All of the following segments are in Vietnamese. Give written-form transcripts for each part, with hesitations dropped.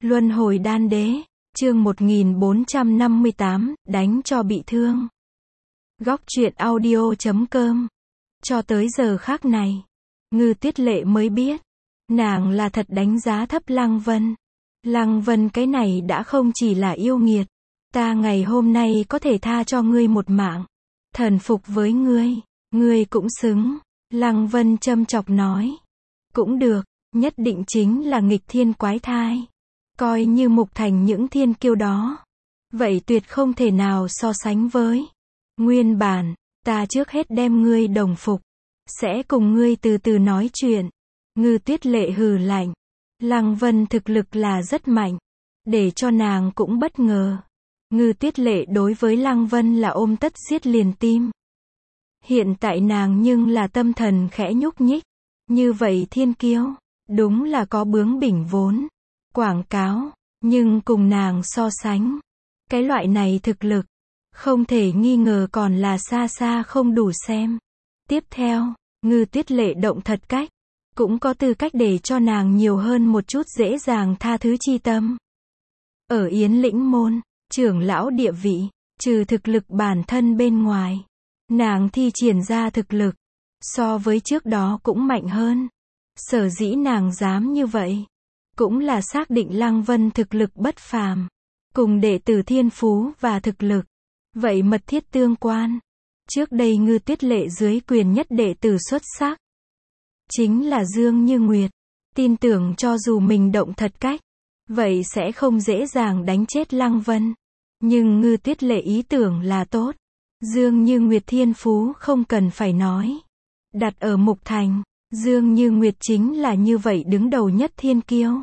Luân hồi đan đế, chương 1458, đánh cho bị thương. Góc truyện audio.com. Cho tới giờ khắc này, Ngư Tuyết Lệ mới biết, nàng là thật đánh giá thấp Lăng Vân. Lăng Vân cái này đã không chỉ là yêu nghiệt. Ta ngày hôm nay có thể tha cho ngươi một mạng. Thần phục với ngươi cũng xứng. Lăng Vân châm chọc nói. Cũng được, nhất định chính là nghịch thiên quái thai. Coi như Mục Thành những thiên kiêu đó. Vậy tuyệt không thể nào so sánh với. Nguyên bản, ta trước hết đem ngươi đồng phục. Sẽ cùng ngươi từ từ nói chuyện. Ngư Tuyết Lệ hừ lạnh. Lăng Vân thực lực là rất mạnh. Để cho nàng cũng bất ngờ. Ngư Tuyết Lệ đối với Lăng Vân là ôm tất giết liền tim. Hiện tại nàng nhưng là tâm thần khẽ nhúc nhích. Như vậy thiên kiêu, đúng là có bướng bỉnh vốn. Quảng cáo, nhưng cùng nàng so sánh. Cái loại này thực lực, không thể nghi ngờ còn là xa xa không đủ xem. Tiếp theo, Ngư Tuyết Lệ động thật cách. Cũng có tư cách để cho nàng nhiều hơn một chút dễ dàng tha thứ chi tâm. Ở Yến Lĩnh Môn, trưởng lão địa vị, trừ thực lực bản thân bên ngoài, nàng thi triển ra thực lực, so với trước đó cũng mạnh hơn. Sở dĩ nàng dám như vậy, cũng là xác định Lăng Vân thực lực bất phàm, cùng đệ tử thiên phú và thực lực, vậy mật thiết tương quan. Trước đây Ngư Tuyết Lệ dưới quyền nhất đệ tử xuất sắc, chính là Dương Như Nguyệt, tin tưởng cho dù mình động thật cách, vậy sẽ không dễ dàng đánh chết Lăng Vân. Nhưng Ngư Tuyết Lệ ý tưởng là tốt. Dương Như Nguyệt thiên phú không cần phải nói. Đặt ở Mục Thành, Dương Như Nguyệt chính là như vậy đứng đầu nhất thiên kiêu.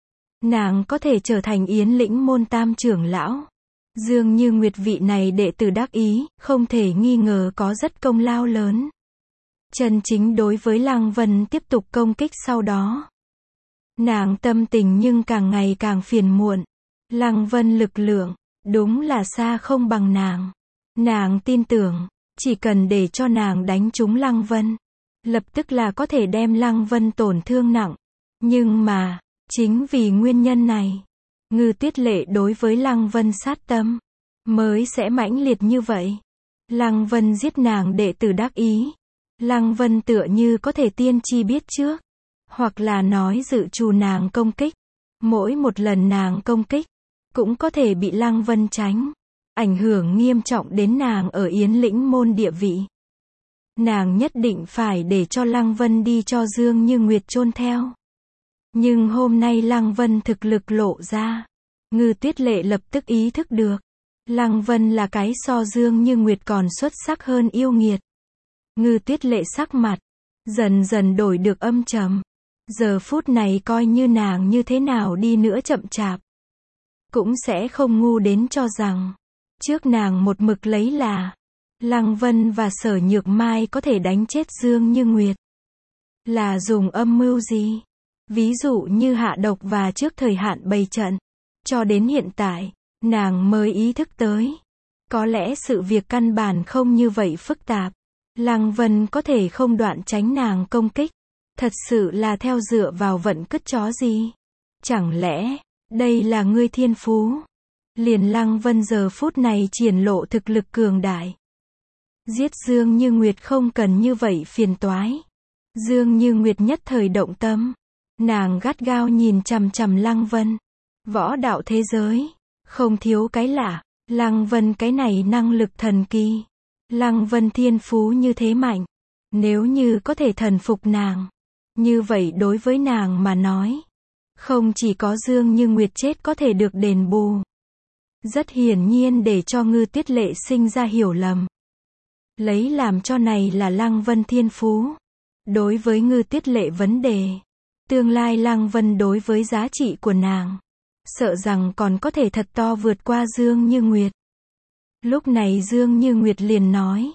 Nàng có thể trở thành Yến Lĩnh Môn tam trưởng lão. Dương Như Nguyệt vị này đệ tử đắc ý, không thể nghi ngờ có rất công lao lớn. Chân chính đối với Lăng Vân tiếp tục công kích sau đó. Nàng tâm tình nhưng càng ngày càng phiền muộn. Lăng Vân lực lượng, đúng là xa không bằng nàng. Nàng tin tưởng, chỉ cần để cho nàng đánh trúng Lăng Vân, lập tức là có thể đem Lăng Vân tổn thương nặng. Nhưng mà, chính vì nguyên nhân này, Ngư Tuyết Lệ đối với Lăng Vân sát tâm, mới sẽ mãnh liệt như vậy. Lăng Vân giết nàng đệ tử đắc ý. Lăng Vân tựa như có thể tiên tri biết trước, hoặc là nói dự trù nàng công kích. Mỗi một lần nàng công kích, cũng có thể bị Lăng Vân tránh, ảnh hưởng nghiêm trọng đến nàng ở Yến Lĩnh Môn địa vị. Nàng nhất định phải để cho Lăng Vân đi cho Dương Như Nguyệt chôn theo. Nhưng hôm nay Lăng Vân thực lực lộ ra, Ngư Tuyết Lệ lập tức ý thức được, Lăng Vân là cái so Dương Như Nguyệt còn xuất sắc hơn yêu nghiệt. Ngư Tuyết Lệ sắc mặt dần dần đổi được âm trầm. Giờ phút này coi như nàng như thế nào đi nữa chậm chạp, cũng sẽ không ngu đến cho rằng trước nàng một mực lấy là Lăng Vân và Sở Nhược Mai có thể đánh chết Dương Như Nguyệt. Là dùng âm mưu gì? Ví dụ như hạ độc và trước thời hạn bày trận. Cho đến hiện tại, nàng mới ý thức tới. Có lẽ sự việc căn bản không như vậy phức tạp. Lăng Vân có thể không đoạn tránh nàng công kích. Thật sự là theo dựa vào vận cứt chó gì? Chẳng lẽ, đây là ngươi thiên phú? Liền Lăng Vân giờ phút này triển lộ thực lực cường đại. Giết Dương Như Nguyệt không cần như vậy phiền toái. Dương Như Nguyệt nhất thời động tâm. Nàng gắt gao nhìn chằm chằm Lăng Vân. Võ đạo thế giới, không thiếu cái lạ. Lăng Vân cái này năng lực thần kỳ. Lăng Vân thiên phú như thế mạnh. Nếu như có thể thần phục nàng, như vậy đối với nàng mà nói, không chỉ có Dương Như Nguyệt chết có thể được đền bù. Rất hiển nhiên để cho Ngư Tuyết Lệ sinh ra hiểu lầm. Lấy làm cho này là Lăng Vân thiên phú. Đối với Ngư Tuyết Lệ vấn đề, tương lai Lăng Vân đối với giá trị của nàng, sợ rằng còn có thể thật to vượt qua Dương Như Nguyệt. Lúc này Dương Như Nguyệt liền nói,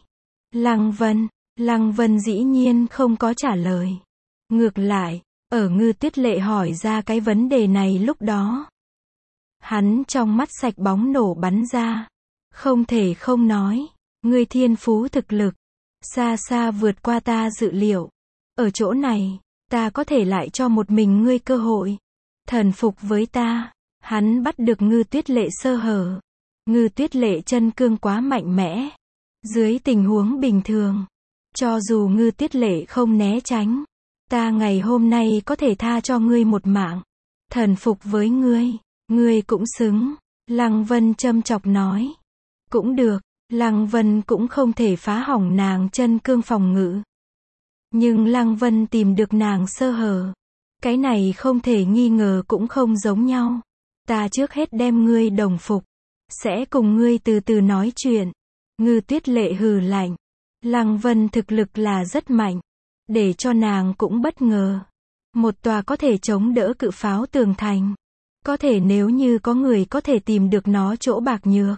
Lăng Vân dĩ nhiên không có trả lời. Ngược lại, ở Ngư Tuyết Lệ hỏi ra cái vấn đề này lúc đó, hắn trong mắt sạch bóng nổ bắn ra. Không thể không nói, ngươi thiên phú thực lực, xa xa vượt qua ta dự liệu. Ở chỗ này, ta có thể lại cho một mình ngươi cơ hội, thần phục với ta. Hắn bắt được Ngư Tuyết Lệ sơ hở. Ngư Tuyết Lệ chân cương quá mạnh mẽ. Dưới tình huống bình thường, cho dù Ngư Tuyết Lệ không né tránh, ta ngày hôm nay có thể tha cho ngươi một mạng. Thần phục với ngươi cũng xứng. Lăng Vân châm chọc nói. Cũng được, Lăng Vân cũng không thể phá hỏng nàng chân cương phòng ngự. Nhưng Lăng Vân tìm được nàng sơ hở. Cái này không thể nghi ngờ cũng không giống nhau. Ta trước hết đem ngươi đồng phục. Sẽ cùng ngươi từ từ nói chuyện. Ngư Tuyết Lệ hừ lạnh. Lăng Vân thực lực là rất mạnh. Để cho nàng cũng bất ngờ. Một tòa có thể chống đỡ cự pháo tường thành. Có thể nếu như có người có thể tìm được nó chỗ bạc nhược.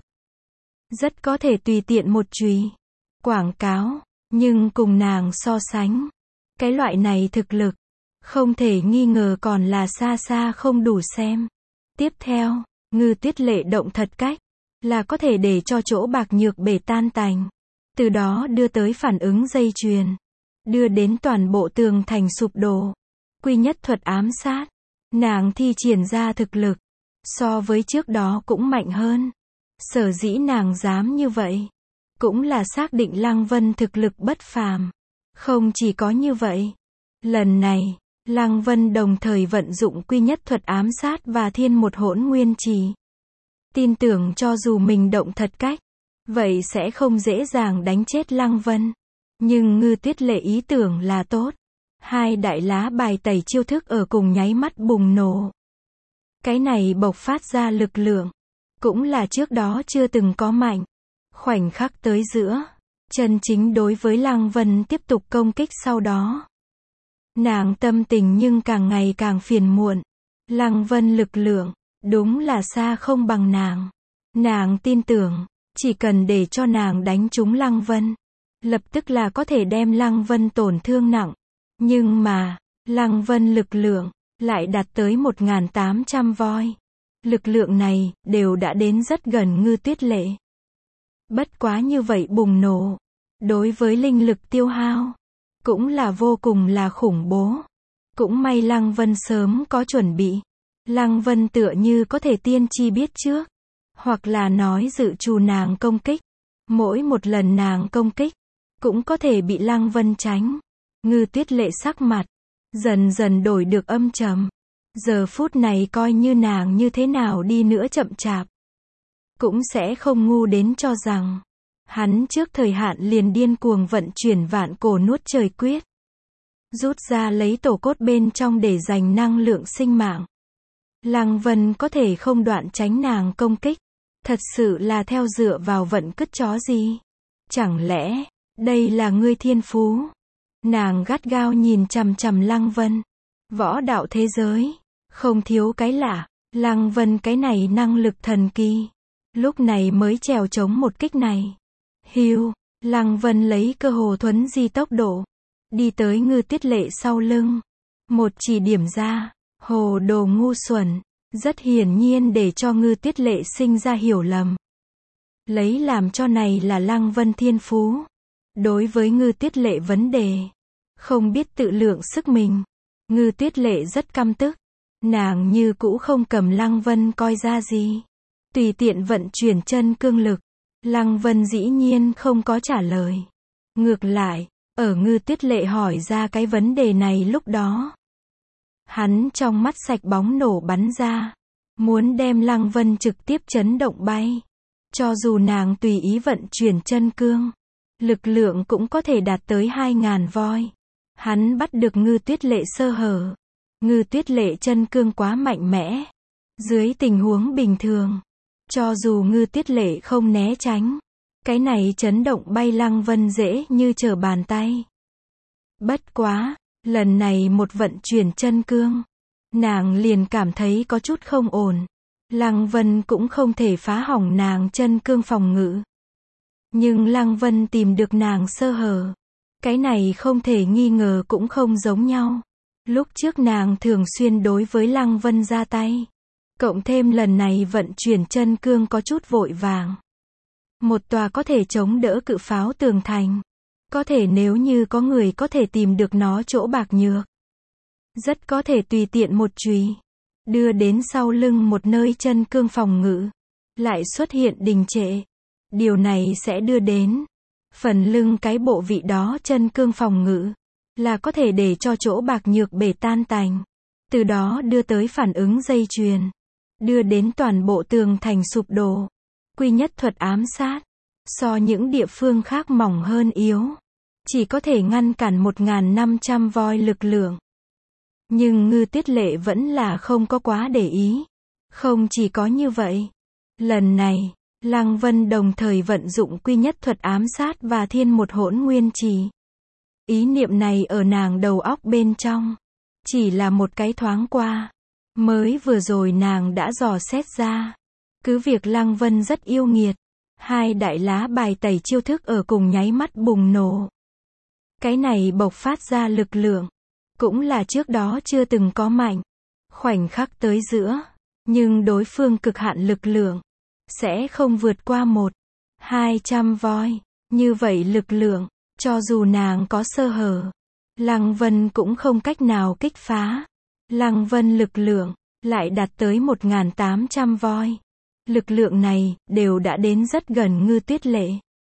Rất có thể tùy tiện một chùy. Quảng cáo. Nhưng cùng nàng so sánh. Cái loại này thực lực. Không thể nghi ngờ còn là xa xa không đủ xem. Tiếp theo, Ngư Tuyết Lệ động thật cách. Là có thể để cho chỗ bạc nhược bể tan tành. Từ đó đưa tới phản ứng dây chuyền. Đưa đến toàn bộ tường thành sụp đổ. Quy nhất thuật ám sát. Nàng thi triển ra thực lực. So với trước đó cũng mạnh hơn. Sở dĩ nàng dám như vậy. Cũng là xác định Lăng Vân thực lực bất phàm. Không chỉ có như vậy. Lần này, Lăng Vân đồng thời vận dụng quy nhất thuật ám sát và thiên một hỗn nguyên trì. Tin tưởng cho dù mình động thật cách. Vậy sẽ không dễ dàng đánh chết Lăng Vân. Nhưng Ngư Tuyết Lệ ý tưởng là tốt. Hai đại lá bài tẩy chiêu thức ở cùng nháy mắt bùng nổ. Cái này bộc phát ra lực lượng. Cũng là trước đó chưa từng có mạnh. Khoảnh khắc tới giữa. Chân chính đối với Lăng Vân tiếp tục công kích sau đó. Nàng tâm tình nhưng càng ngày càng phiền muộn. Lăng Vân lực lượng. Đúng là xa không bằng nàng. Nàng tin tưởng. Chỉ cần để cho nàng đánh trúng Lăng Vân. Lập tức là có thể đem Lăng Vân tổn thương nặng. Nhưng mà, Lăng Vân lực lượng, lại đạt tới 1800 voi. Lực lượng này, đều đã đến rất gần Ngư Tuyết Lệ. Bất quá như vậy bùng nổ. Đối với linh lực tiêu hao, cũng là vô cùng là khủng bố. Cũng may Lăng Vân sớm có chuẩn bị. Lăng Vân tựa như có thể tiên tri biết trước. Hoặc là nói dự trù nàng công kích. Mỗi một lần nàng công kích, cũng có thể bị Lăng Vân tránh. Ngư Tuyết Lệ sắc mặt dần dần đổi được âm trầm. Giờ phút này coi như nàng như thế nào đi nữa chậm chạp, cũng sẽ không ngu đến cho rằng hắn trước thời hạn liền điên cuồng vận chuyển vạn cổ nuốt trời quyết, rút ra lấy tổ cốt bên trong để dành năng lượng sinh mạng. Lăng Vân có thể không đoạn tránh nàng công kích, thật sự là theo dựa vào vận cứt chó gì? Chẳng lẽ đây là ngươi thiên phú? Nàng gắt gao nhìn chằm chằm Lăng Vân. Võ đạo thế giới, không thiếu cái lạ. Lăng Vân cái này năng lực thần kỳ. Lúc này mới trèo chống một kích này. Hiu, Lăng Vân lấy cơ hồ thuấn di tốc độ. Đi tới Ngư Tuyết Lệ sau lưng. Một chỉ điểm ra. Hồ đồ ngu xuẩn. Rất hiển nhiên để cho Ngư Tuyết Lệ sinh ra hiểu lầm. Lấy làm cho này là Lăng Vân thiên phú. Đối với Ngư Tuyết Lệ vấn đề, không biết tự lượng sức mình. Ngư Tuyết Lệ rất căm tức. Nàng như cũ không cầm Lăng Vân coi ra gì. Tùy tiện vận chuyển chân cương lực. Lăng Vân dĩ nhiên không có trả lời. Ngược lại, ở Ngư Tuyết Lệ hỏi ra cái vấn đề này lúc đó, hắn trong mắt sạch bóng nổ bắn ra. Muốn đem Lăng Vân trực tiếp chấn động bay. Cho dù nàng tùy ý vận chuyển chân cương, lực lượng cũng có thể đạt tới 2000 voi. Hắn bắt được Ngư Tuyết Lệ sơ hở. Ngư Tuyết Lệ chân cương quá mạnh mẽ. Dưới tình huống bình thường, cho dù Ngư Tuyết Lệ không né tránh, cái này chấn động bay Lăng Vân dễ như trở bàn tay. Bất quá, lần này một vận chuyển chân cương, nàng liền cảm thấy có chút không ổn. Lăng Vân cũng không thể phá hỏng nàng chân cương phòng ngự. Nhưng Lăng Vân tìm được nàng sơ hở. Cái này không thể nghi ngờ cũng không giống nhau. Lúc trước nàng thường xuyên đối với Lăng Vân ra tay. Cộng thêm lần này vận chuyển chân cương có chút vội vàng. Một tòa có thể chống đỡ cự pháo tường thành. Có thể nếu như có người có thể tìm được nó chỗ bạc nhược. Rất có thể tùy tiện một chùy. đưa đến sau lưng một nơi chân cương phòng ngự, lại xuất hiện đình trệ. Điều này sẽ đưa đến phần lưng cái bộ vị đó chân cương phòng ngự, là có thể để cho chỗ bạc nhược bể tan tành, từ đó đưa tới phản ứng dây chuyền, đưa đến toàn bộ tường thành sụp đổ. Quy nhất thuật ám sát, so những địa phương khác mỏng hơn yếu, chỉ có thể ngăn cản 1.500 voi lực lượng. Nhưng Ngư Tiết Lệ vẫn là không có quá để ý. Không chỉ có như vậy, lần này, Lăng Vân đồng thời vận dụng quy nhất thuật ám sát và thiên một hỗn nguyên trì. Ý niệm này ở nàng đầu óc bên trong, chỉ là một cái thoáng qua. Mới vừa rồi nàng đã dò xét ra. Cứ việc Lăng Vân rất yêu nghiệt, hai đại lá bài tẩy chiêu thức ở cùng nháy mắt bùng nổ. Cái này bộc phát ra lực lượng, cũng là trước đó chưa từng có mạnh. Khoảnh khắc tới giữa, nhưng đối phương cực hạn lực lượng, sẽ không vượt qua 100-200 voi. Như vậy lực lượng, cho dù nàng có sơ hở, Lăng Vân cũng không cách nào kích phá. Lăng Vân lực lượng, lại đạt tới 1.800 voi. Lực lượng này, đều đã đến rất gần Ngư Tiết Lệ.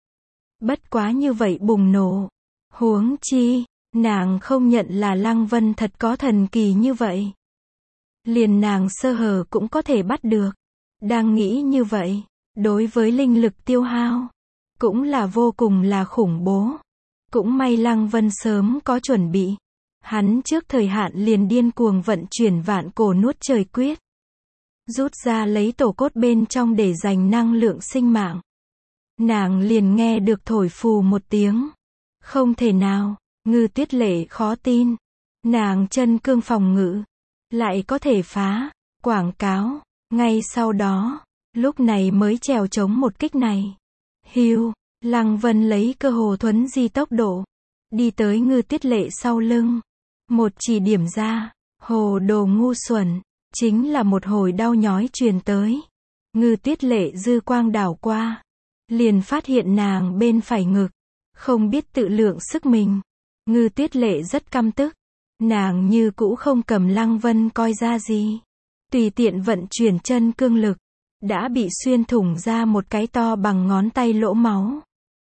Bất quá như vậy bùng nổ. Huống chi, nàng không nhận là Lăng Vân thật có thần kỳ như vậy. Liền nàng sơ hở cũng có thể bắt được. Đang nghĩ như vậy, đối với linh lực tiêu hao, cũng là vô cùng là khủng bố. Cũng may Lăng Vân sớm có chuẩn bị. Hắn trước thời hạn liền điên cuồng vận chuyển vạn cổ nuốt trời quyết. Rút ra lấy tổ cốt bên trong để dành năng lượng sinh mạng. Nàng liền nghe được thổi phù một tiếng. Không thể nào, Ngư Tiết Lệ khó tin. Nàng chân cương phòng ngự, lại có thể phá, quảng cáo. Ngay sau đó, lúc này mới trèo chống một kích này. Hiu, Lăng Vân lấy cơ hồ thuấn di tốc độ, đi tới Ngư Tiết Lệ sau lưng. Một chỉ điểm ra, hồ đồ ngu xuẩn, chính là một hồi đau nhói truyền tới. Ngư Tiết Lệ dư quang đảo qua, liền phát hiện nàng bên phải ngực, không biết tự lượng sức mình. Ngư Tiết Lệ rất căm tức, nàng như cũ không cầm Lăng Vân coi ra gì. Tùy tiện vận chuyển chân cương lực, đã bị xuyên thủng ra một cái to bằng ngón tay lỗ máu.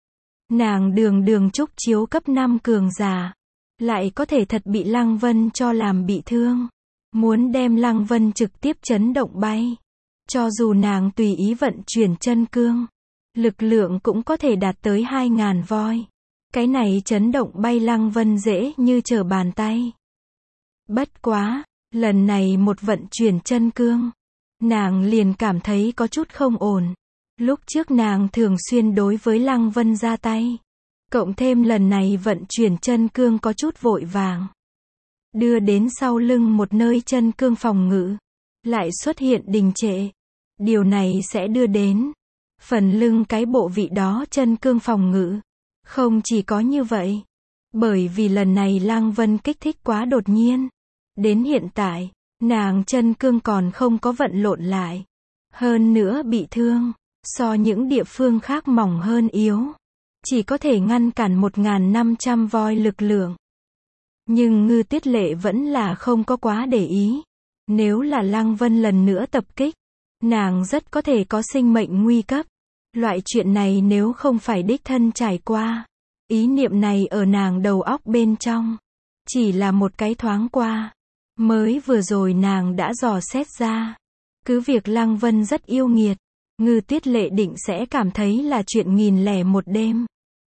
Nàng đường trúc chiếu cấp 5 cường giả, lại có thể thật bị Lăng Vân cho làm bị thương. Muốn đem Lăng Vân trực tiếp chấn động bay. Cho dù nàng tùy ý vận chuyển chân cương, lực lượng cũng có thể đạt tới 2.000 voi. Cái này chấn động bay Lăng Vân dễ như trở bàn tay. Bất quá, lần này một vận chuyển chân cương, nàng liền cảm thấy có chút không ổn. Lúc trước nàng thường xuyên đối với Lăng Vân ra tay. Cộng thêm lần này vận chuyển chân cương có chút vội vàng. Đưa đến sau lưng một nơi chân cương phòng ngự, lại xuất hiện đình trệ. Điều này sẽ đưa đến phần lưng cái bộ vị đó chân cương phòng ngự. Không chỉ có như vậy, bởi vì lần này Lăng Vân kích thích quá đột nhiên. Đến hiện tại, nàng chân cương còn không có vận lộn lại. Hơn nữa bị thương, so những địa phương khác mỏng hơn yếu. Chỉ có thể ngăn cản 1.500 voi lực lượng. Nhưng Ngư Tiết Lệ vẫn là không có quá để ý. Nếu là Lăng Vân lần nữa tập kích, nàng rất có thể có sinh mệnh nguy cấp. Loại chuyện này nếu không phải đích thân trải qua, ý niệm này ở nàng đầu óc bên trong, chỉ là một cái thoáng qua. Mới vừa rồi nàng đã dò xét ra. Cứ việc Lăng Vân rất yêu nghiệt, Ngư Tiết Lệ định sẽ cảm thấy là chuyện 1001 đêm.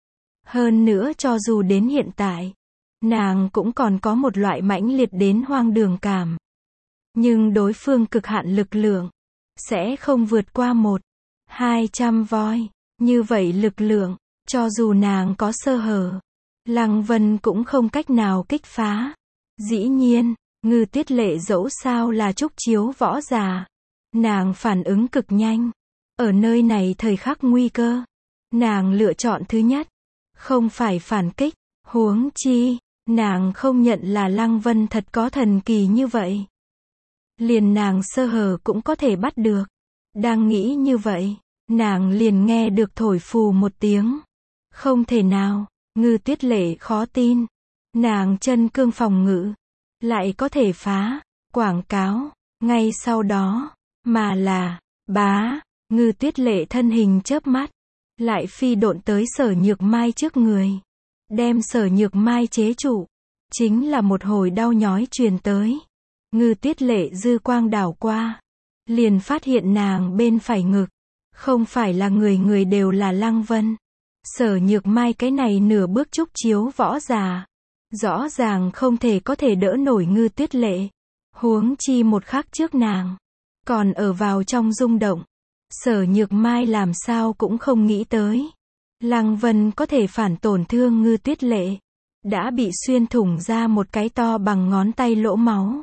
Hơn nữa cho dù đến hiện tại, nàng cũng còn có một loại mãnh liệt đến hoang đường cảm. Nhưng đối phương cực hạn lực lượng, sẽ không vượt qua 100-200 voi. Như vậy lực lượng, cho dù nàng có sơ hở, Lăng Vân cũng không cách nào kích phá. Dĩ nhiên, Ngư Tiết Lệ dẫu sao là trúc chiếu võ giả. Nàng phản ứng cực nhanh. Ở nơi này thời khắc nguy cơ, nàng lựa chọn thứ nhất, không phải phản kích. Huống chi, nàng không nhận là Lăng Vân thật có thần kỳ như vậy. Liền nàng sơ hở cũng có thể bắt được. Đang nghĩ như vậy, nàng liền nghe được thổi phù một tiếng. Không thể nào, Ngư Tiết Lệ khó tin. Nàng chân cương phòng ngự, lại có thể phá, quảng cáo. ngay sau đó, mà là, bá, Ngư Tuyết Lệ thân hình chớp mắt, lại phi độn tới Sở Nhược Mai trước người, đem Sở Nhược Mai chế trụ. Chính là một hồi đau nhói truyền tới. Ngư Tuyết Lệ dư quang đảo qua, liền phát hiện nàng bên phải ngực, không phải là người đều là Lăng Vân. Sở Nhược Mai cái này nửa bước trúc chiếu võ già, rõ ràng không có thể đỡ nổi Ngư Tuyết Lệ, huống chi một khắc trước nàng còn ở vào trong rung động. Sở Nhược Mai làm sao cũng không nghĩ tới, Lăng Vân có thể phản tổn thương Ngư Tuyết Lệ, đã bị xuyên thủng ra một cái to bằng ngón tay lỗ máu.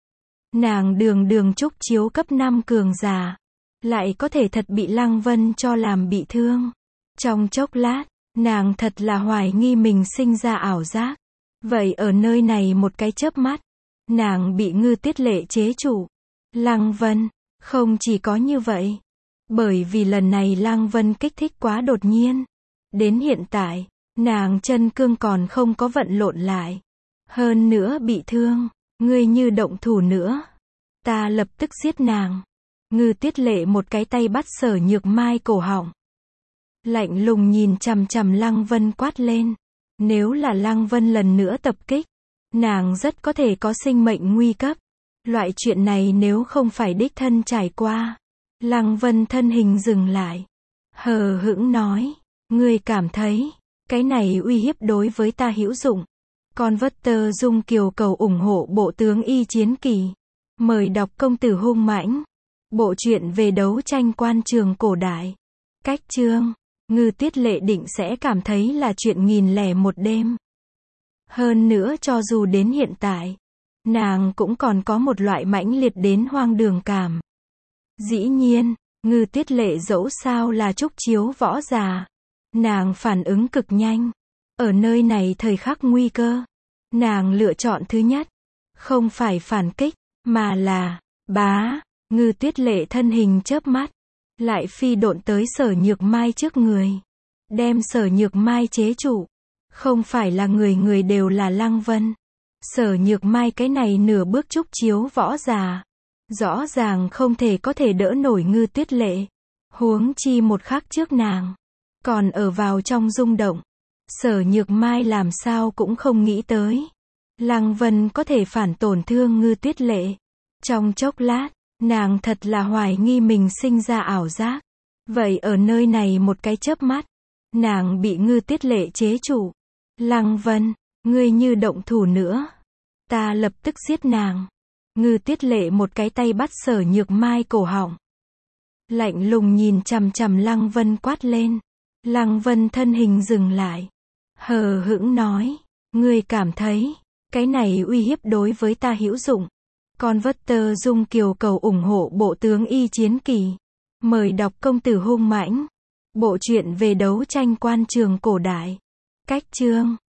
Nàng đường trúc chiếu cấp 5 cường giả, lại có thể thật bị Lăng Vân cho làm bị thương. Trong chốc lát, nàng thật là hoài nghi mình sinh ra ảo giác. Vậy ở nơi này một cái chớp mắt, nàng bị Ngư Tuyết Lệ chế trụ. Lăng Vân, không chỉ có như vậy, bởi vì lần này Lăng Vân kích thích quá đột nhiên. Đến hiện tại, nàng chân cương còn không có vận lộn lại. Hơn nữa bị thương, ngươi như động thủ nữa, ta lập tức giết nàng. Ngư Tuyết Lệ một cái tay bắt Sở Nhược Mai cổ họng, lạnh lùng nhìn chằm chằm Lăng Vân quát lên. Nếu là Lăng Vân lần nữa tập kích, nàng rất có thể có sinh mệnh nguy cấp. Loại chuyện này nếu không phải đích thân trải qua. Lăng Vân thân hình dừng lại, hờ hững nói, ngươi cảm thấy cái này uy hiếp đối với ta hữu dụng. Converter Dung Kiều cầu ủng hộ bộ tướng Y Chiến Kỳ. Mời đọc Công tử hung mãnh. Bộ truyện về đấu tranh quan trường cổ đại. Cách chương, Ngư Tuyết Lệ định sẽ cảm thấy là chuyện 1001 đêm. Hơn nữa cho dù đến hiện tại, nàng cũng còn có một loại mãnh liệt đến hoang đường cảm. Dĩ nhiên, Ngư Tuyết Lệ dẫu sao là trúc chiếu võ già, nàng phản ứng cực nhanh. Ở nơi này thời khắc nguy cơ, nàng lựa chọn thứ nhất, không phải phản kích, mà là, bá, Ngư Tuyết Lệ thân hình chớp mắt, lại phi độn tới Sở Nhược Mai trước người, đem Sở Nhược Mai chế trụ. Không phải là người đều là Lăng Vân. Sở Nhược Mai cái này nửa bước trúc chiếu võ già, rõ ràng không có thể đỡ nổi Ngư Tuyết Lệ, huống chi một khắc trước nàng còn ở vào trong rung động. Sở Nhược Mai làm sao cũng không nghĩ tới, Lăng Vân có thể phản tổn thương Ngư Tuyết Lệ. Trong chốc lát, nàng thật là hoài nghi mình sinh ra ảo giác. Vậy ở nơi này một cái chớp mắt, nàng bị Ngư Tuyết Lệ chế trụ. Lăng Vân, ngươi như động thủ nữa, ta lập tức giết nàng. Ngư Tuyết Lệ một cái tay bắt Sở Nhược Mai cổ họng, lạnh lùng nhìn chằm chằm Lăng Vân quát lên. Lăng Vân thân hình dừng lại, hờ hững nói, ngươi cảm thấy cái này uy hiếp đối với ta hữu dụng. Converter Dung Kiều cầu ủng hộ bộ tướng Y Chiến Kỳ. Mời đọc Công tử hung mãnh. Bộ truyện về đấu tranh quan trường cổ đại. Cách chương,